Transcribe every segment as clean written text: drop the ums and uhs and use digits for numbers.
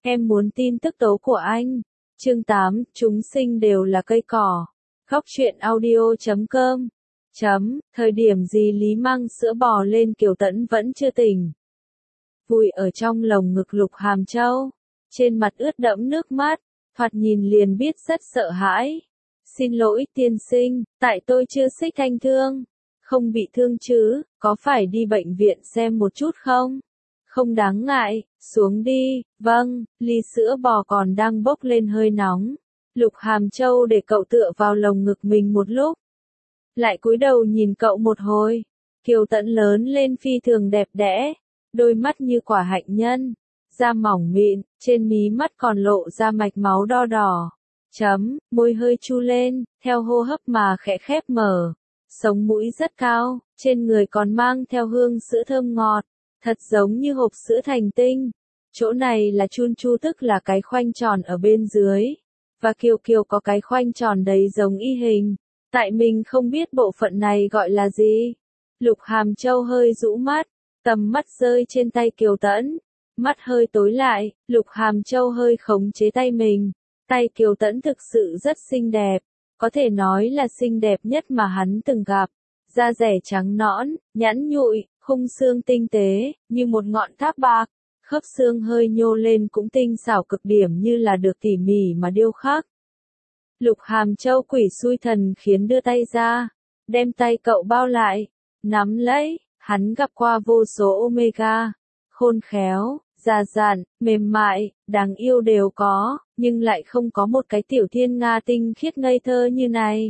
Em muốn tin tức tố của anh. Chương 8, chúng sinh đều là cây cỏ. Góc truyện audio.com. Thời điểm gì Lý mang sữa bò lên Kiều Tẫn vẫn chưa tỉnh. Vùi ở trong lồng ngực Lục Hàm Châu. Trên mặt ướt đẫm nước mắt, thoạt nhìn liền biết rất sợ hãi. Xin lỗi tiên sinh, tại tôi chưa xích thanh thương. Không bị thương chứ, có phải đi bệnh viện xem một chút không? Không đáng ngại, xuống đi, vâng, ly sữa bò còn đang bốc lên hơi nóng. Lục Hàm Châu để cậu tựa vào lồng ngực mình một lúc. Lại cúi đầu nhìn cậu một hồi. Kiều Tẫn lớn lên phi thường đẹp đẽ, đôi mắt như quả hạnh nhân, da mỏng mịn, trên mí mắt còn lộ ra mạch máu đo đỏ. Môi hơi chu lên, theo hô hấp mà khẽ khép mở. Sống mũi rất cao, trên người còn mang theo hương sữa thơm ngọt, thật giống như hộp sữa thành tinh. Chỗ này là chun chu, tức là cái khoanh tròn ở bên dưới. Và Kiều Kiều có cái khoanh tròn đấy giống y hình. Tại mình không biết bộ phận này gọi là gì. Lục Hàm Châu hơi rũ mắt, tầm mắt rơi trên tay Kiều Tẫn. Mắt hơi tối lại, Lục Hàm Châu hơi khống chế tay mình. Tay Kiều Tẫn thực sự rất xinh đẹp, có thể nói là xinh đẹp nhất mà hắn từng gặp. Da dẻ trắng nõn, nhẵn nhụi, khung xương tinh tế, như một ngọn tháp bạc. Khớp xương hơi nhô lên cũng tinh xảo cực điểm, như là được tỉ mỉ mà điêu khắc. Lục Hàm Châu quỷ xui thần khiến đưa tay ra, đem tay cậu bao lại, nắm lấy. Hắn gặp qua vô số Omega, khôn khéo, già dặn, mềm mại, đáng yêu đều có, nhưng lại không có một cái tiểu thiên nga tinh khiết ngây thơ như này.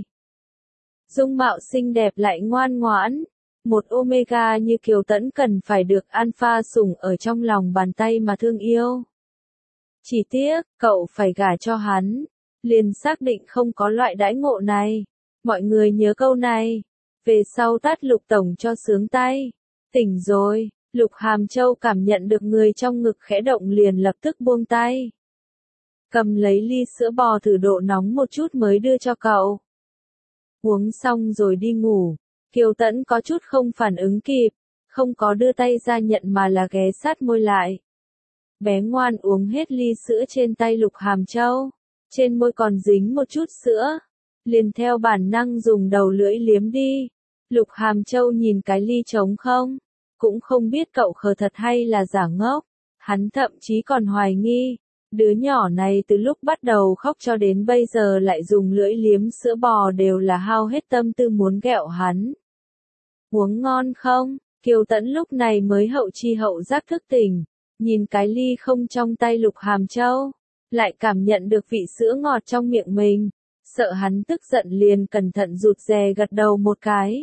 Dung mạo xinh đẹp lại ngoan ngoãn, một Omega như Kiều Tẫn cần phải được Alpha sủng ở trong lòng bàn tay mà thương yêu. Chỉ tiếc, cậu phải gả cho hắn, liền xác định không có loại đãi ngộ này. Mọi người nhớ câu này, về sau tát Lục tổng cho sướng tay. Tỉnh rồi. Lục Hàm Châu cảm nhận được người trong ngực khẽ động liền lập tức buông tay. Cầm lấy ly sữa bò thử độ nóng một chút mới đưa cho cậu. Uống xong rồi đi ngủ. Kiều Tẫn có chút không phản ứng kịp, không có đưa tay ra nhận mà là ghé sát môi lại. Bé ngoan uống hết ly sữa trên tay Lục Hàm Châu. Trên môi còn dính một chút sữa. Liền theo bản năng dùng đầu lưỡi liếm đi. Lục Hàm Châu nhìn cái ly trống không. Cũng không biết cậu khờ thật hay là giả ngốc. Hắn thậm chí còn hoài nghi. Đứa nhỏ này từ lúc bắt đầu khóc cho đến bây giờ lại dùng lưỡi liếm sữa bò đều là hao hết tâm tư muốn ghẹo hắn. Uống ngon không? Kiều Tẫn lúc này mới hậu chi hậu giác thức tỉnh. Nhìn cái ly không trong tay Lục Hàm Châu. Lại cảm nhận được vị sữa ngọt trong miệng mình. Sợ hắn tức giận liền cẩn thận rụt rè gật đầu một cái.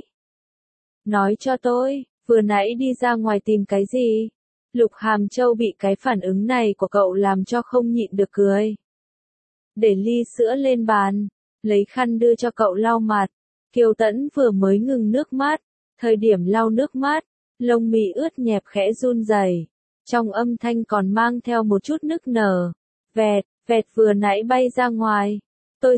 Nói cho tôi. Vừa nãy đi ra ngoài tìm cái gì? Lục Hàm Châu bị cái phản ứng này của cậu làm cho không nhịn được cười. Để ly sữa lên bàn, lấy khăn đưa cho cậu lau mặt. Kiều Tẫn vừa mới ngừng nước mắt, thời điểm lau nước mắt, lông mi ướt nhẹp khẽ run rẩy, trong âm thanh còn mang theo một chút nức nở. Vẹt vừa nãy bay ra ngoài, tôi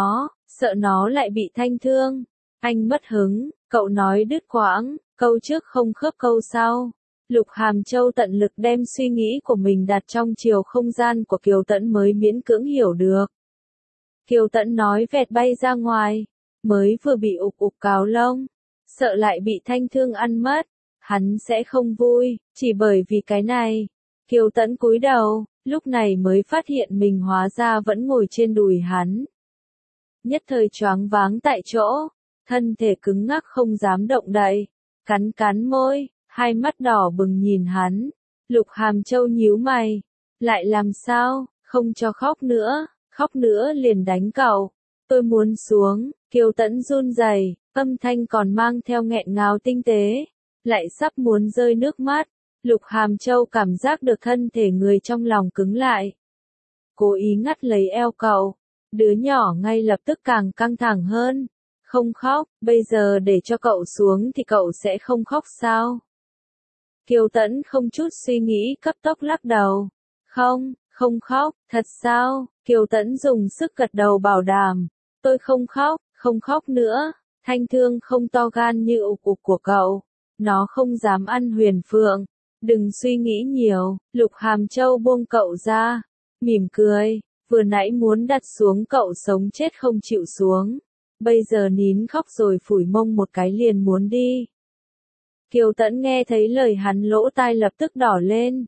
sợ nó lại bị thanh thương. Anh mất hứng, cậu nói đứt quãng. Câu trước không khớp câu sau. Lục Hàm Châu tận lực đem suy nghĩ của mình đặt trong chiều không gian của Kiều Tẫn mới miễn cưỡng hiểu được. Kiều Tẫn nói vẹt bay ra ngoài, mới vừa bị ục cào lông, sợ lại bị thanh thương ăn mất, hắn sẽ không vui, chỉ bởi vì cái này. Kiều Tẫn cúi đầu, lúc này mới phát hiện mình hóa ra vẫn ngồi trên đùi hắn. Nhất thời choáng váng tại chỗ, thân thể cứng ngắc không dám động đậy. Cắn môi, hai mắt đỏ bừng nhìn hắn. Lục Hàm Châu nhíu mày. Lại làm sao, không cho khóc nữa liền đánh cậu. Tôi muốn xuống. Kiều Tẫn run rẩy, âm thanh còn mang theo nghẹn ngào tinh tế. Lại sắp muốn rơi nước mắt. Lục Hàm Châu cảm giác được thân thể người trong lòng cứng lại. Cố ý ngắt lấy eo cậu. Đứa nhỏ ngay lập tức càng căng thẳng hơn. Không khóc, bây giờ để cho cậu xuống thì cậu sẽ không khóc sao? Kiều Tẫn không chút suy nghĩ cấp tốc lắc đầu. Không khóc, thật sao? Kiều Tẫn dùng sức gật đầu bảo đảm. Tôi không khóc nữa. Thanh thương không to gan như ục của cậu. Nó không dám ăn Huyền Phượng. Đừng suy nghĩ nhiều. Lục Hàm Châu buông cậu ra. mỉm cười, vừa nãy muốn đặt xuống cậu sống chết không chịu xuống, bây giờ nín khóc rồi phủi mông một cái liền muốn đi. Kiều Tẫn nghe thấy lời hắn lỗ tai lập tức đỏ lên.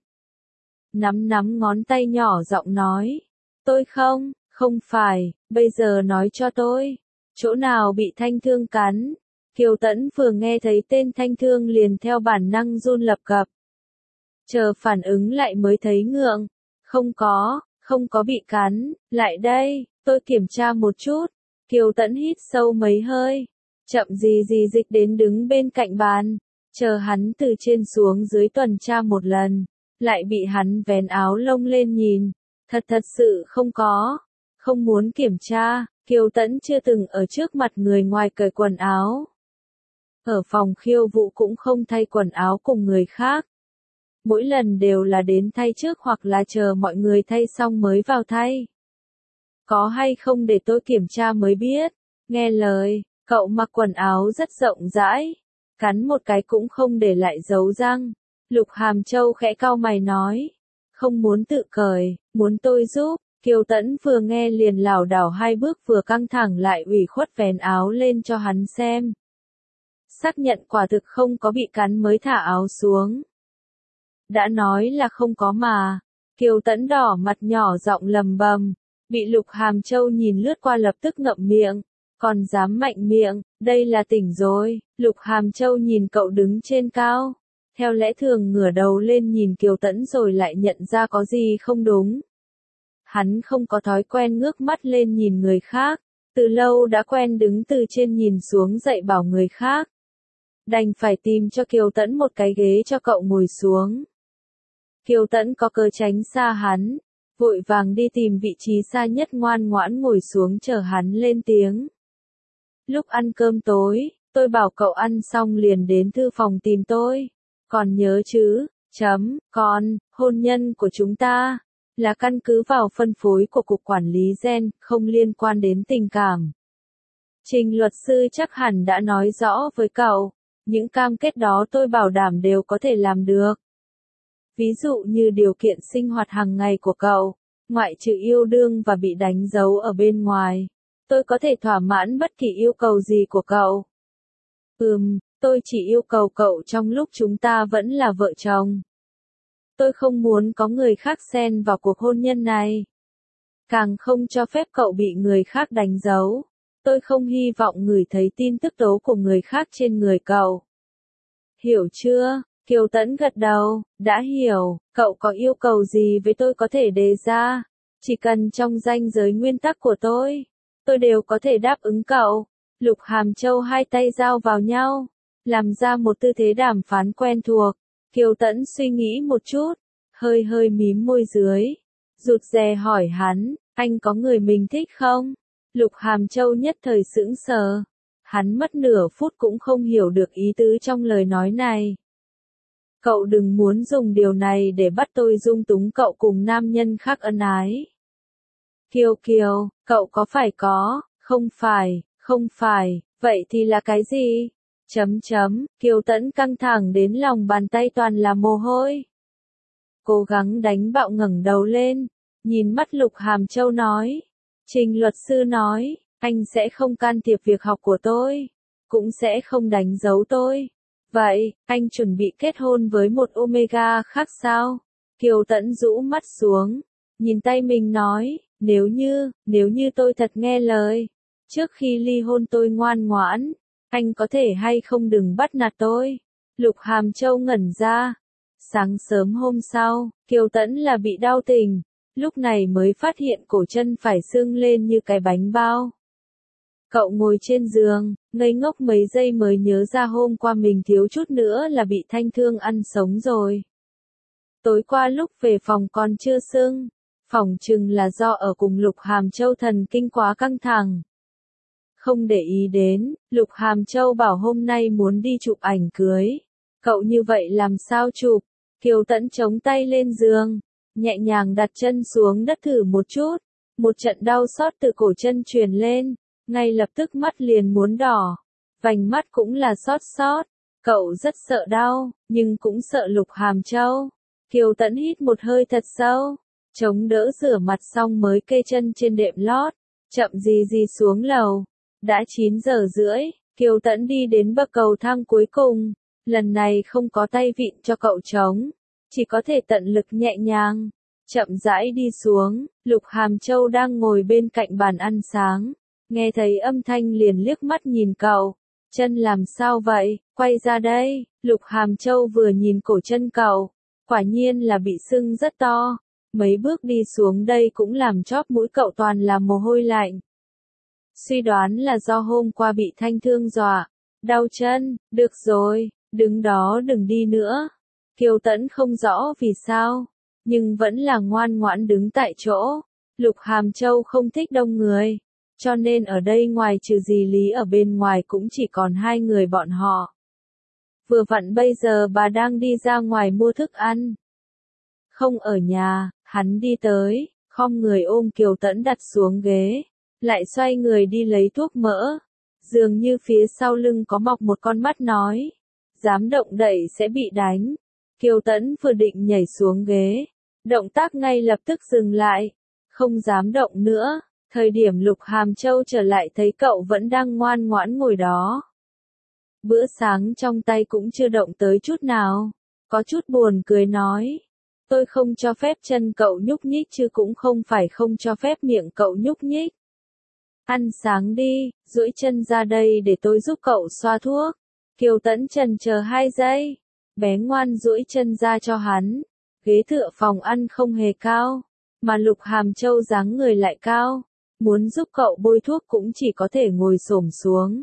Nắm ngón tay nhỏ giọng nói, tôi không phải, bây giờ nói cho tôi, chỗ nào bị Thanh Thương cắn. Kiều Tẫn vừa nghe thấy tên Thanh Thương liền theo bản năng run lập cập. Chờ phản ứng lại mới thấy ngượng, không có bị cắn, lại đây, tôi kiểm tra một chút. Kiều Tẫn hít sâu mấy hơi, chậm gì dịch đến đứng bên cạnh bàn, chờ hắn từ trên xuống dưới tuần tra một lần, lại bị hắn vén áo lông lên nhìn, thật sự không muốn kiểm tra. Kiều Tẫn chưa từng ở trước mặt người ngoài cởi quần áo. Ở phòng khiêu vũ cũng không thay quần áo cùng người khác. Mỗi lần đều là đến thay trước hoặc là chờ mọi người thay xong mới vào thay. Có hay không để tôi kiểm tra mới biết. Nghe lời, cậu mặc quần áo rất rộng rãi, cắn một cái cũng không để lại dấu răng. Lục Hàm Châu khẽ cau mày nói, không muốn tự cởi, muốn tôi giúp. Kiều Tẫn vừa nghe liền lảo đảo hai bước vừa căng thẳng lại ủy khuất vén áo lên cho hắn xem. Xác nhận quả thực không có bị cắn mới thả áo xuống. Đã nói là không có mà. Kiều Tẫn đỏ mặt nhỏ giọng lầm bầm, bị Lục Hàm Châu nhìn lướt qua lập tức ngậm miệng, còn dám mạnh miệng, đây là tỉnh rồi. Lục Hàm Châu nhìn cậu đứng trên cao, theo lẽ thường ngửa đầu lên nhìn Kiều Tẫn rồi lại nhận ra có gì không đúng. Hắn không có thói quen ngước mắt lên nhìn người khác, từ lâu đã quen đứng từ trên nhìn xuống dạy bảo người khác. Đành phải tìm cho Kiều Tẫn một cái ghế cho cậu ngồi xuống. Kiều Tẫn có cớ tránh xa hắn, vội vàng đi tìm vị trí xa nhất ngoan ngoãn ngồi xuống chờ hắn lên tiếng. Lúc ăn cơm tối, tôi bảo cậu ăn xong liền đến thư phòng tìm tôi. Còn nhớ chứ, con, hôn nhân của chúng ta là căn cứ vào phân phối của Cục Quản lý Gen, không liên quan đến tình cảm. Trình luật sư chắc hẳn đã nói rõ với cậu, những cam kết đó tôi bảo đảm đều có thể làm được. Ví dụ như điều kiện sinh hoạt hàng ngày của cậu, ngoại trừ yêu đương và bị đánh dấu ở bên ngoài, tôi có thể thỏa mãn bất kỳ yêu cầu gì của cậu. Tôi chỉ yêu cầu cậu trong lúc chúng ta vẫn là vợ chồng. Tôi không muốn có người khác xen vào cuộc hôn nhân này. Càng không cho phép cậu bị người khác đánh dấu. Tôi không hy vọng ngửi thấy tin tức tố của người khác trên người cậu. Hiểu chưa? Kiều Tẫn gật đầu, đã hiểu, cậu có yêu cầu gì với tôi có thể đề ra. Chỉ cần trong ranh giới nguyên tắc của tôi đều có thể đáp ứng cậu. Lục Hàm Châu hai tay giao vào nhau, làm ra một tư thế đàm phán quen thuộc. Kiều Tẫn suy nghĩ một chút, hơi mím môi dưới, rụt rè hỏi hắn, anh có người mình thích không? Lục Hàm Châu nhất thời sững sờ, hắn mất nửa phút cũng không hiểu được ý tứ trong lời nói này. Cậu đừng muốn dùng điều này để bắt tôi dung túng cậu cùng nam nhân khác ân ái. Kiều, cậu có phải có, không phải, vậy thì là cái gì? Kiều Tẫn căng thẳng đến lòng bàn tay toàn là mồ hôi. Cố gắng đánh bạo ngẩng đầu lên, nhìn mắt Lục Hàm Châu nói. Trình luật sư nói, anh sẽ không can thiệp việc học của tôi, cũng sẽ không đánh dấu tôi. Vậy, anh chuẩn bị kết hôn với một Omega khác sao? Kiều Tẫn rũ mắt xuống, nhìn tay mình nói, nếu như tôi thật nghe lời, trước khi ly hôn tôi ngoan ngoãn, anh có thể hay không đừng bắt nạt tôi. Lục Hàm Châu ngẩn ra. Sáng sớm hôm sau, Kiều Tẫn là bị đau tình, lúc này mới phát hiện cổ chân phải sưng lên như cái bánh bao. Cậu ngồi trên giường, ngây ngốc mấy giây mới nhớ ra hôm qua mình thiếu chút nữa là bị Thanh Thương ăn sống rồi. Tối qua lúc về phòng còn chưa sưng, phỏng chừng là do ở cùng Lục Hàm Châu thần kinh quá căng thẳng. Không để ý đến, Lục Hàm Châu bảo hôm nay muốn đi chụp ảnh cưới. Cậu như vậy làm sao chụp? Kiều Tẫn chống tay lên giường, nhẹ nhàng đặt chân xuống đất thử một chút. Một trận đau xót từ cổ chân truyền lên, ngay lập tức mắt liền muốn đỏ. Vành mắt cũng là xót. Cậu rất sợ đau, nhưng cũng sợ Lục Hàm Châu. Kiều Tẫn hít một hơi thật sâu, chống đỡ rửa mặt xong mới kê chân trên đệm lót, chậm gì gì xuống lầu. Đã 9 giờ rưỡi, Kiều Tẫn đi đến bậc cầu thang cuối cùng, lần này không có tay vịn cho cậu chống, chỉ có thể tận lực nhẹ nhàng, chậm rãi đi xuống. Lục Hàm Châu đang ngồi bên cạnh bàn ăn sáng, nghe thấy âm thanh liền liếc mắt nhìn cậu, chân làm sao vậy, quay ra đây. Lục Hàm Châu vừa nhìn cổ chân cậu, quả nhiên là bị sưng rất to, mấy bước đi xuống đây cũng làm chóp mũi cậu toàn là mồ hôi lạnh. Suy đoán là do hôm qua bị Thanh Thương dọa, đau chân. Được rồi, đứng đó đừng đi nữa. Kiều Tẫn không rõ vì sao, nhưng vẫn là ngoan ngoãn đứng tại chỗ. Lục Hàm Châu không thích đông người, cho nên ở đây ngoài trừ dì Lý ở bên ngoài cũng chỉ còn hai người bọn họ. Vừa vặn bây giờ bà đang đi ra ngoài mua thức ăn. Không ở nhà, hắn đi tới, khom người ôm Kiều Tẫn đặt xuống ghế, lại xoay người đi lấy thuốc mỡ. Dường như phía sau lưng có mọc một con mắt nói, dám động đậy sẽ bị đánh. Kiều Tẫn vừa định nhảy xuống ghế, động tác ngay lập tức dừng lại, không dám động nữa. Thời điểm Lục Hàm Châu trở lại thấy cậu vẫn đang ngoan ngoãn ngồi đó. Bữa sáng trong tay cũng chưa động tới chút nào, có chút buồn cười nói, tôi không cho phép chân cậu nhúc nhích chứ cũng không phải không cho phép miệng cậu nhúc nhích. Ăn sáng đi, duỗi chân ra đây để tôi giúp cậu xoa thuốc. Kiều Tẫn chần chờ 2 giây, bé ngoan duỗi chân ra cho hắn. Ghế tựa phòng ăn không hề cao, mà Lục Hàm Châu dáng người lại cao, muốn giúp cậu bôi thuốc cũng chỉ có thể ngồi xổm xuống.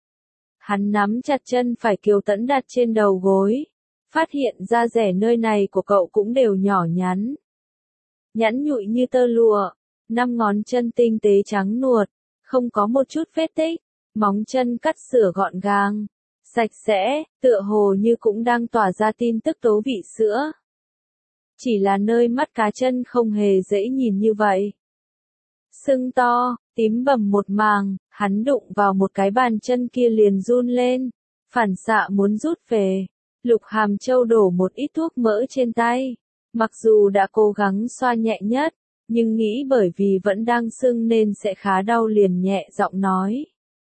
Hắn nắm chặt chân phải Kiều Tẫn đặt trên đầu gối, phát hiện da rẻ nơi này của cậu cũng đều nhỏ nhắn. Nhẵn nhụi như tơ lụa, 5 ngón chân tinh tế trắng nuột, không có một chút vết tích, móng chân cắt sửa gọn gàng, sạch sẽ, tựa hồ như cũng đang tỏa ra tin tức tố vị sữa. Chỉ là nơi mắt cá chân không hề dễ nhìn như vậy. Sưng to, tím bầm một màng, hắn đụng vào một cái bàn chân kia liền run lên, phản xạ muốn rút về. Lục Hàm Châu đổ một ít thuốc mỡ trên tay, mặc dù đã cố gắng xoa nhẹ nhất, nhưng nghĩ bởi vì vẫn đang sưng nên sẽ khá đau liền nhẹ giọng nói.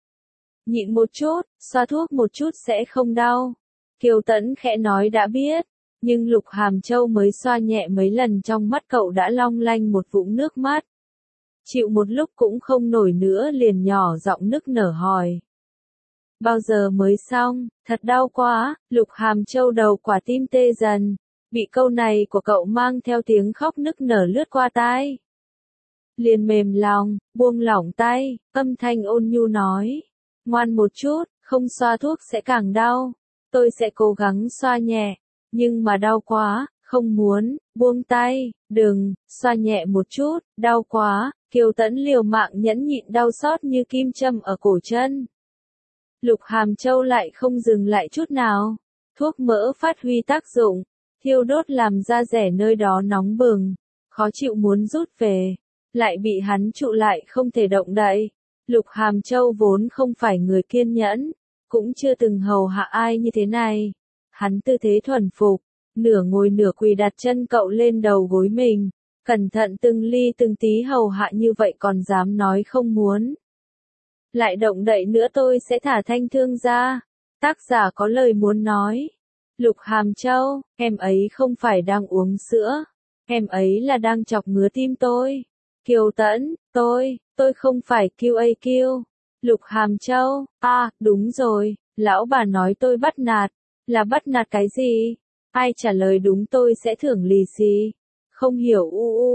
Nhịn một chút, xoa thuốc một chút sẽ không đau. Kiều Tẫn khẽ nói đã biết, nhưng Lục Hàm Châu mới xoa nhẹ mấy lần trong mắt cậu đã long lanh một vũng nước mắt. Chịu một lúc cũng không nổi nữa liền nhỏ giọng nức nở hỏi. Bao giờ mới xong, thật đau quá. Lục Hàm Châu đầu quả tim tê dần, bị câu này của cậu mang theo tiếng khóc nức nở lướt qua tai. Liền mềm lòng, buông lỏng tay, âm thanh ôn nhu nói. Ngoan một chút, không xoa thuốc sẽ càng đau. Tôi sẽ cố gắng xoa nhẹ, nhưng mà đau quá, không muốn, buông tay, đừng, xoa nhẹ một chút, đau quá. Kiều Tẫn liều mạng nhẫn nhịn đau xót như kim châm ở cổ chân. Lục Hàm Châu lại không dừng lại chút nào. Thuốc mỡ phát huy tác dụng, thiêu đốt làm da rẻ nơi đó nóng bừng, khó chịu muốn rút về, lại bị hắn trụ lại không thể động đậy. Lục Hàm Châu vốn không phải người kiên nhẫn, cũng chưa từng hầu hạ ai như thế này. Hắn tư thế thuần phục, nửa ngồi nửa quỳ đặt chân cậu lên đầu gối mình, cẩn thận từng ly từng tí hầu hạ như vậy còn dám nói không muốn. Lại động đậy nữa tôi sẽ thả Thanh Thương ra. Tác giả có lời muốn nói. Lục Hàm Châu, em ấy không phải đang uống sữa, em ấy là đang chọc ngứa tim tôi. Kiều Tẫn, tôi không phải QAQ. Lục Hàm Châu, đúng rồi, lão bà nói tôi bắt nạt. Là bắt nạt cái gì? Ai trả lời đúng tôi sẽ thưởng lì xì. Không hiểu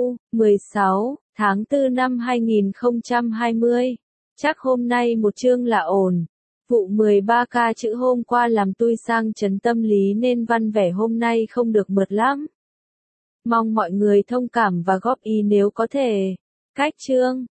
16 tháng 4 năm 2020. Chắc hôm nay một chương là ổn. Vụ 13K chữ hôm qua làm tôi sang chấn tâm lý nên văn vẻ hôm nay không được mượt lắm. Mong mọi người thông cảm và góp ý nếu có thể. Cách chương